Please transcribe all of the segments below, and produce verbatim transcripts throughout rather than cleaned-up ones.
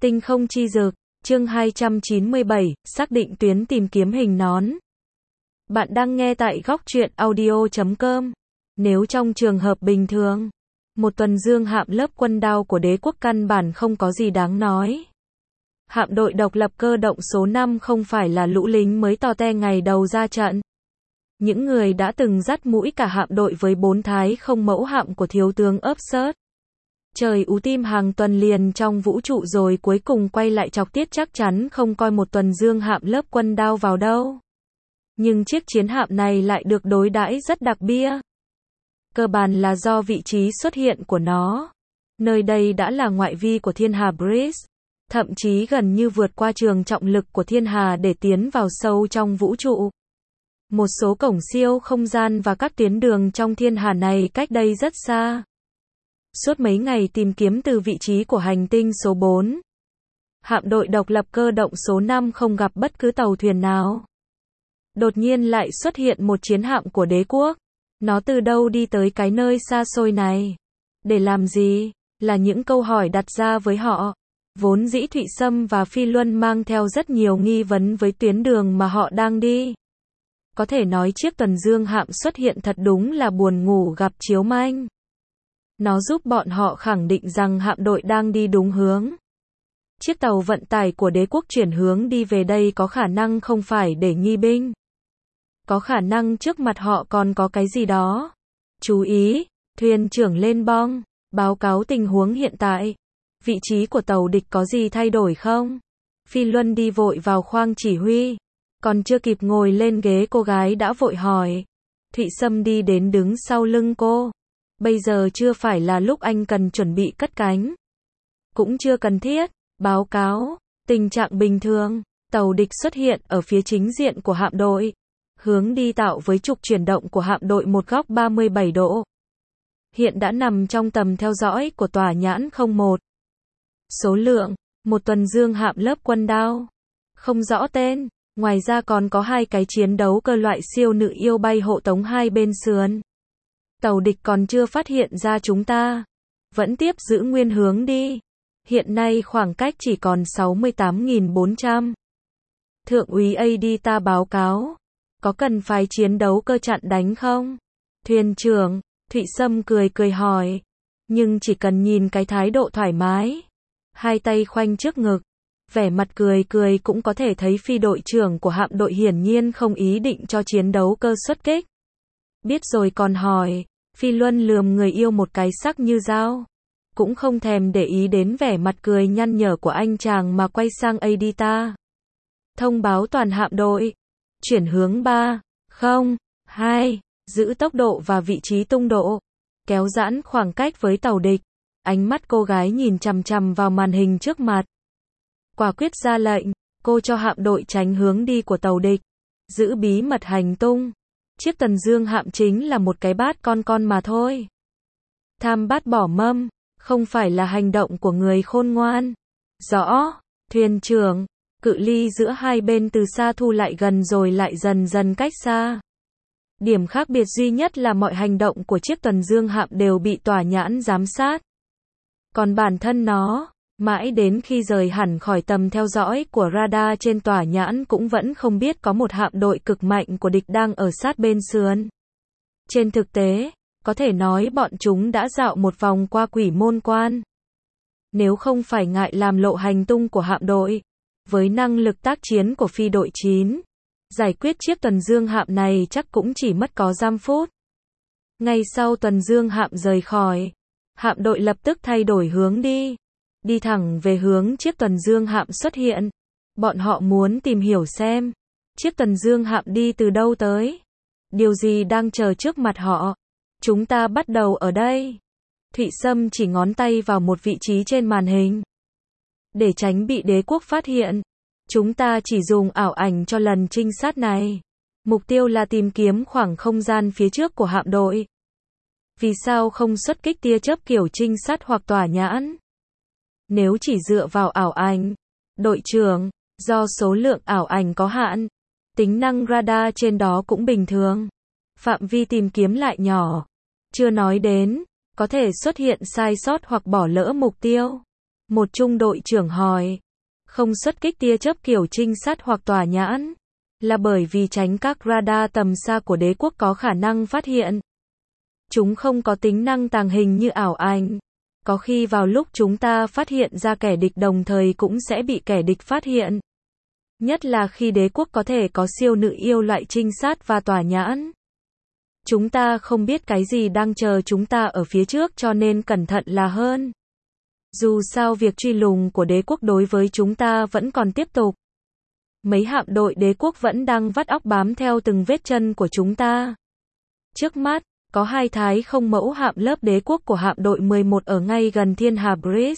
Tinh không chi dược, chương hai trăm chín mươi bảy, xác định tuyến tìm kiếm hình nón. Bạn đang nghe tại góc truyện audio chấm com. Nếu trong trường hợp bình thường, một tuần dương hạm lớp quân đao của đế quốc căn bản không có gì đáng nói. Hạm đội độc lập cơ động số năm không phải là lũ lính mới to te ngày đầu ra trận. Những người đã từng dắt mũi cả hạm đội với bốn thái không mẫu hạm của thiếu tướng Upshurt. Trời ú tim hàng tuần liền trong vũ trụ rồi cuối cùng quay lại chọc tiết chắc chắn không coi một tuần dương hạm lớp quân đao vào đâu. Nhưng chiếc chiến hạm này lại được đối đãi rất đặc biệt. Cơ bản là do vị trí xuất hiện của nó. Nơi đây đã là ngoại vi của thiên hà Bridge, thậm chí gần như vượt qua trường trọng lực của thiên hà để tiến vào sâu trong vũ trụ. Một số cổng siêu không gian và các tuyến đường trong thiên hà này cách đây rất xa. Suốt mấy ngày tìm kiếm từ vị trí của hành tinh số bốn, hạm đội độc lập cơ động số năm không gặp bất cứ tàu thuyền nào. Đột nhiên lại xuất hiện một chiến hạm của đế quốc. Nó từ đâu đi tới cái nơi xa xôi này? Để làm gì? Là những câu hỏi đặt ra với họ. Vốn dĩ Thụy Sâm và Phi Luân mang theo rất nhiều nghi vấn với tuyến đường mà họ đang đi. Có thể nói chiếc tuần dương hạm xuất hiện thật đúng là buồn ngủ gặp chiếu manh. Nó giúp bọn họ khẳng định rằng hạm đội đang đi đúng hướng. Chiếc tàu vận tải của đế quốc chuyển hướng đi về đây có khả năng không phải để nghi binh. Có khả năng trước mặt họ còn có cái gì đó. Chú ý, thuyền trưởng lên bong, báo cáo tình huống hiện tại. Vị trí của tàu địch có gì thay đổi không? Phi Luân đi vội vào khoang chỉ huy. Còn chưa kịp ngồi lên ghế cô gái đã vội hỏi. Thụy Sâm đi đến đứng sau lưng cô. Bây giờ chưa phải là lúc anh cần chuẩn bị cất cánh. Cũng chưa cần thiết. Báo cáo, tình trạng bình thường, tàu địch xuất hiện ở phía chính diện của hạm đội. Hướng đi tạo với trục chuyển động của hạm đội một góc ba mươi bảy độ. Hiện đã nằm trong tầm theo dõi của tòa nhãn không một. Số lượng, một tuần dương hạm lớp quân đao. Không rõ tên, ngoài ra còn có hai cái chiến đấu cơ loại siêu nữ yêu bay hộ tống hai bên sườn. Tàu địch còn chưa phát hiện ra chúng ta. Vẫn tiếp giữ nguyên hướng đi. Hiện nay khoảng cách chỉ còn sáu mươi tám nghìn bốn trăm. Thượng úy a đê ta báo cáo. Có cần phải chiến đấu cơ chặn đánh không? Thuyền trưởng, Thụy Sâm cười cười hỏi. Nhưng chỉ cần nhìn cái thái độ thoải mái. Hai tay khoanh trước ngực. Vẻ mặt cười cười cũng có thể thấy phi đội trưởng của hạm đội hiển nhiên không ý định cho chiến đấu cơ xuất kích. Biết rồi còn hỏi. Phi Luân lườm người yêu một cái sắc như dao. Cũng không thèm để ý đến vẻ mặt cười nhăn nhở của anh chàng mà quay sang a đê ta. Thông báo toàn hạm đội. Chuyển hướng ba, không, hai, giữ tốc độ và vị trí tung độ. Kéo giãn khoảng cách với tàu địch. Ánh mắt cô gái nhìn chằm chằm vào màn hình trước mặt. Quả quyết ra lệnh, cô cho hạm đội tránh hướng đi của tàu địch. Giữ bí mật hành tung. Chiếc tuần dương hạm chính là một cái bát con con mà thôi. Tham bát bỏ mâm, không phải là hành động của người khôn ngoan. Rõ, thuyền trưởng, cự ly giữa hai bên từ xa thu lại gần rồi lại dần dần cách xa. Điểm khác biệt duy nhất là mọi hành động của chiếc tuần dương hạm đều bị tòa nhãn giám sát. Còn bản thân nó, mãi đến khi rời hẳn khỏi tầm theo dõi của radar trên tòa nhãn cũng vẫn không biết có một hạm đội cực mạnh của địch đang ở sát bên sườn. Trên thực tế, có thể nói bọn chúng đã dạo một vòng qua quỷ môn quan. Nếu không phải ngại làm lộ hành tung của hạm đội, với năng lực tác chiến của phi đội chín, giải quyết chiếc tuần dương hạm này chắc cũng chỉ mất có giây phút. Ngay sau tuần dương hạm rời khỏi, hạm đội lập tức thay đổi hướng đi. Đi thẳng về hướng chiếc tuần dương hạm xuất hiện. Bọn họ muốn tìm hiểu xem chiếc tuần dương hạm đi từ đâu tới. Điều gì đang chờ trước mặt họ. Chúng ta bắt đầu ở đây. Thụy Sâm chỉ ngón tay vào một vị trí trên màn hình. Để tránh bị đế quốc phát hiện, chúng ta chỉ dùng ảo ảnh cho lần trinh sát này. Mục tiêu là tìm kiếm khoảng không gian phía trước của hạm đội. Vì sao không xuất kích tia chớp kiểu trinh sát hoặc tỏa nhãn? Nếu chỉ dựa vào ảo ảnh, đội trưởng, do số lượng ảo ảnh có hạn, tính năng radar trên đó cũng bình thường. Phạm vi tìm kiếm lại nhỏ. Chưa nói đến, có thể xuất hiện sai sót hoặc bỏ lỡ mục tiêu. Một trung đội trưởng hỏi. Không xuất kích tia chớp kiểu trinh sát hoặc tỏa nhãn, là bởi vì tránh các radar tầm xa của đế quốc có khả năng phát hiện. Chúng không có tính năng tàng hình như ảo ảnh. Có khi vào lúc chúng ta phát hiện ra kẻ địch đồng thời cũng sẽ bị kẻ địch phát hiện. Nhất là khi đế quốc có thể có siêu nữ yêu loại trinh sát và tỏa nhãn. Chúng ta không biết cái gì đang chờ chúng ta ở phía trước cho nên cẩn thận là hơn. Dù sao việc truy lùng của đế quốc đối với chúng ta vẫn còn tiếp tục. Mấy hạm đội đế quốc vẫn đang vắt óc bám theo từng vết chân của chúng ta. Trước mắt, có hai thái không mẫu hạm lớp đế quốc của hạm đội mười một ở ngay gần Thiên Hà Bridge.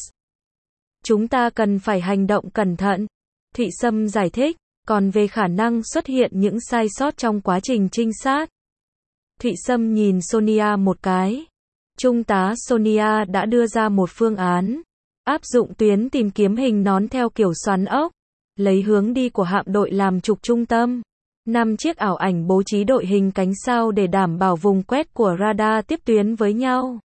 Chúng ta cần phải hành động cẩn thận. Thụy Sâm giải thích, còn về khả năng xuất hiện những sai sót trong quá trình trinh sát. Thụy Sâm nhìn Sonia một cái. Trung tá Sonia đã đưa ra một phương án. Áp dụng tuyến tìm kiếm hình nón theo kiểu xoắn ốc. Lấy hướng đi của hạm đội làm trục trung tâm. Năm chiếc ảo ảnh bố trí đội hình cánh sao để đảm bảo vùng quét của radar tiếp tuyến với nhau.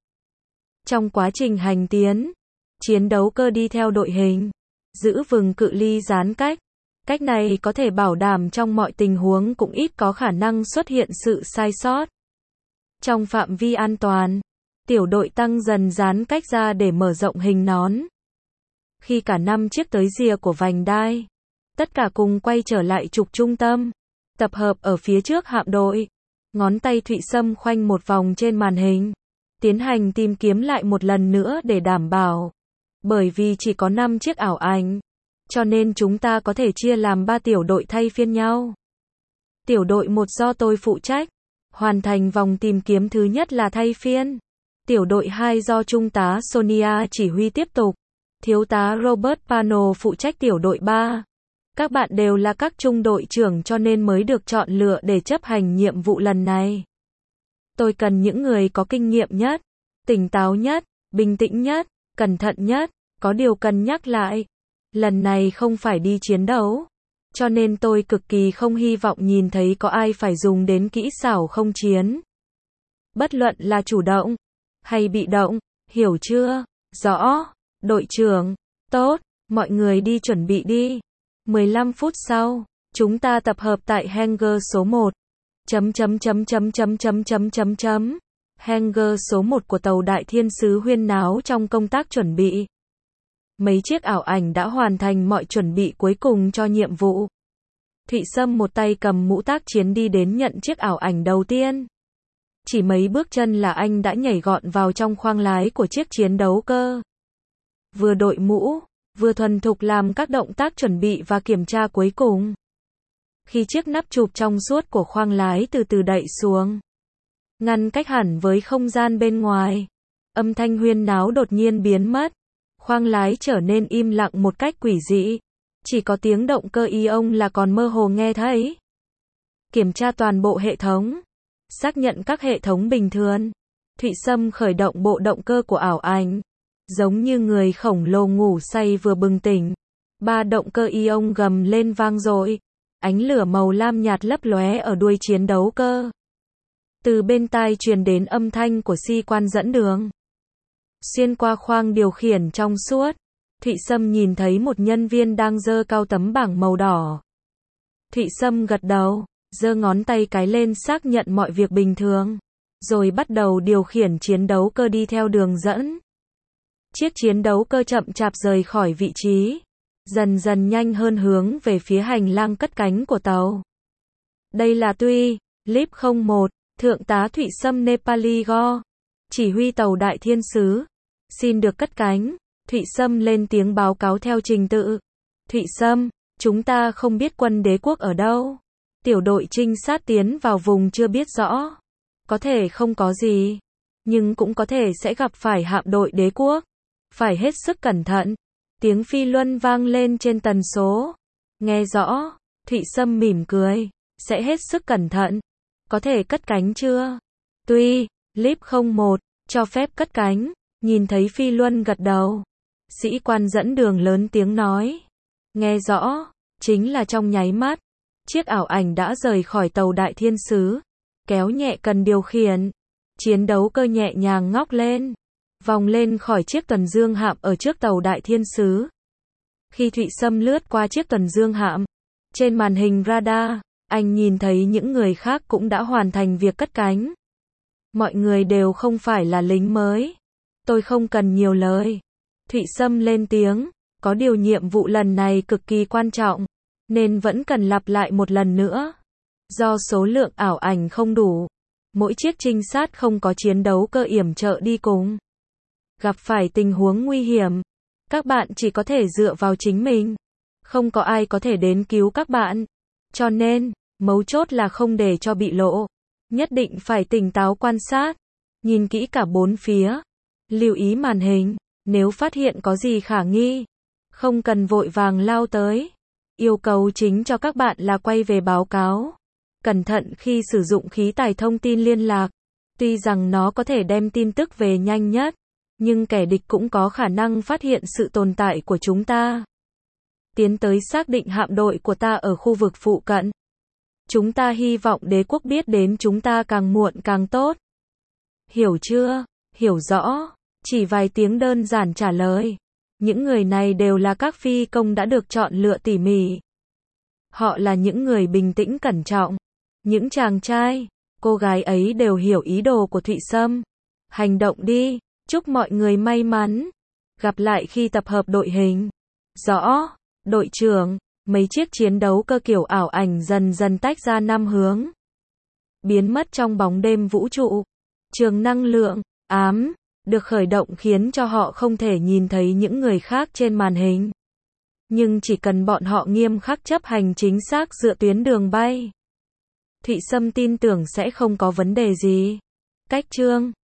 Trong quá trình hành tiến, chiến đấu cơ đi theo đội hình, giữ vững cự ly giãn cách. Cách này có thể bảo đảm trong mọi tình huống cũng ít có khả năng xuất hiện sự sai sót. Trong phạm vi an toàn, tiểu đội tăng dần giãn cách ra để mở rộng hình nón. Khi cả năm chiếc tới rìa của vành đai, tất cả cùng quay trở lại trục trung tâm, tập hợp ở phía trước hạm đội. Ngón tay Thụy Sâm khoanh một vòng trên màn hình, tiến hành tìm kiếm lại một lần nữa để đảm bảo. Bởi vì chỉ có năm chiếc ảo ảnh, cho nên chúng ta có thể chia làm ba tiểu đội thay phiên nhau. Tiểu đội một do tôi phụ trách, hoàn thành vòng tìm kiếm thứ nhất là thay phiên. Tiểu đội hai do Trung tá Sonia chỉ huy tiếp tục. Thiếu tá Robert Pano phụ trách tiểu đội ba. Các bạn đều là các trung đội trưởng cho nên mới được chọn lựa để chấp hành nhiệm vụ lần này. Tôi cần những người có kinh nghiệm nhất, tỉnh táo nhất, bình tĩnh nhất, cẩn thận nhất. Có điều cần nhắc lại, lần này không phải đi chiến đấu, cho nên tôi cực kỳ không hy vọng nhìn thấy có ai phải dùng đến kỹ xảo không chiến. Bất luận là chủ động hay bị động, hiểu chưa? Rõ, đội trưởng. Tốt, mọi người đi chuẩn bị đi. mười lăm phút sau, chúng ta tập hợp tại hangar số một. Chấm chấm chấm chấm chấm chấm chấm chấm chấm. Hangar số một của tàu Đại Thiên Sứ huyên náo trong công tác chuẩn bị. Mấy chiếc ảo ảnh đã hoàn thành mọi chuẩn bị cuối cùng cho nhiệm vụ. Thụy Sâm một tay cầm mũ tác chiến đi đến nhận chiếc ảo ảnh đầu tiên. Chỉ mấy bước chân là anh đã nhảy gọn vào trong khoang lái của chiếc chiến đấu cơ. Vừa đội mũ, vừa thuần thục làm các động tác chuẩn bị và kiểm tra cuối cùng. Khi chiếc nắp chụp trong suốt của khoang lái từ từ đậy xuống, ngăn cách hẳn với không gian bên ngoài, âm thanh huyên náo đột nhiên biến mất. Khoang lái trở nên im lặng một cách quỷ dị. Chỉ có tiếng động cơ ion là còn mơ hồ nghe thấy. Kiểm tra toàn bộ hệ thống. Xác nhận các hệ thống bình thường. Thụy Sâm khởi động bộ động cơ của ảo ảnh. Giống như người khổng lồ ngủ say vừa bừng tỉnh. Ba động cơ ion gầm lên vang dội. Ánh lửa màu lam nhạt lấp lóe ở đuôi chiến đấu cơ. Từ bên tai truyền đến âm thanh của sĩ quan dẫn đường. Xuyên qua khoang điều khiển trong suốt, Thụy Sâm nhìn thấy một nhân viên đang giơ cao tấm bảng màu đỏ. Thụy Sâm gật đầu, giơ ngón tay cái lên xác nhận mọi việc bình thường, rồi bắt đầu điều khiển chiến đấu cơ đi theo đường dẫn. Chiếc chiến đấu cơ chậm chạp rời khỏi vị trí, dần dần nhanh hơn hướng về phía hành lang cất cánh của tàu. Đây là Tuy, Lip không một, Thượng tá Thụy Sâm Nepali Go, chỉ huy tàu Đại Thiên Sứ. Xin được cất cánh. Thụy Sâm lên tiếng báo cáo theo trình tự. Thụy Sâm, chúng ta không biết quân đế quốc ở đâu. Tiểu đội trinh sát tiến vào vùng chưa biết rõ. Có thể không có gì, nhưng cũng có thể sẽ gặp phải hạm đội đế quốc. Phải hết sức cẩn thận. Tiếng phi luân vang lên trên tần số. Nghe rõ. Thụy Sâm mỉm cười. Sẽ hết sức cẩn thận. Có thể cất cánh chưa? Tuy, Lip không một, cho phép cất cánh. Nhìn thấy phi luân gật đầu. Sĩ quan dẫn đường lớn tiếng nói. Nghe rõ. Chính là trong nháy mắt. Chiếc ảo ảnh đã rời khỏi tàu Đại Thiên Sứ. Kéo nhẹ cần điều khiển. Chiến đấu cơ nhẹ nhàng ngóc lên. vòng lên khỏi chiếc tuần dương hạm ở trước tàu Đại Thiên Sứ. Khi Thụy Sâm lướt qua chiếc tuần dương hạm, trên màn hình radar, anh nhìn thấy những người khác cũng đã hoàn thành việc cất cánh. Mọi người đều không phải là lính mới. Tôi không cần nhiều lời. Thụy Sâm lên tiếng, có điều nhiệm vụ lần này cực kỳ quan trọng, nên vẫn cần lặp lại một lần nữa. Do số lượng ảo ảnh không đủ, mỗi chiếc trinh sát không có chiến đấu cơ yểm trợ đi cùng. Gặp phải tình huống nguy hiểm, các bạn chỉ có thể dựa vào chính mình. Không có ai có thể đến cứu các bạn. Cho nên, mấu chốt là không để cho bị lộ. Nhất định phải tỉnh táo quan sát, nhìn kỹ cả bốn phía, lưu ý màn hình, nếu phát hiện có gì khả nghi, không cần vội vàng lao tới. Yêu cầu chính cho các bạn là quay về báo cáo. Cẩn thận khi sử dụng khí tài thông tin liên lạc. Tuy rằng nó có thể đem tin tức về nhanh nhất, nhưng kẻ địch cũng có khả năng phát hiện sự tồn tại của chúng ta. Tiến tới xác định hạm đội của ta ở khu vực phụ cận. Chúng ta hy vọng đế quốc biết đến chúng ta càng muộn càng tốt. Hiểu chưa? Hiểu rõ. Chỉ vài tiếng đơn giản trả lời. Những người này đều là các phi công đã được chọn lựa tỉ mỉ. Họ là những người bình tĩnh cẩn trọng. Những chàng trai, cô gái ấy đều hiểu ý đồ của Thụy Sâm. Hành động đi, chúc mọi người may mắn. Gặp lại khi tập hợp đội hình. Rõ, đội trưởng. Mấy chiếc chiến đấu cơ kiểu ảo ảnh dần dần tách ra năm hướng. Biến mất trong bóng đêm vũ trụ. Trường năng lượng, ám, được khởi động khiến cho họ không thể nhìn thấy những người khác trên màn hình. Nhưng chỉ cần bọn họ nghiêm khắc chấp hành chính xác dựa tuyến đường bay, Thụy Sâm tin tưởng sẽ không có vấn đề gì. Cách chương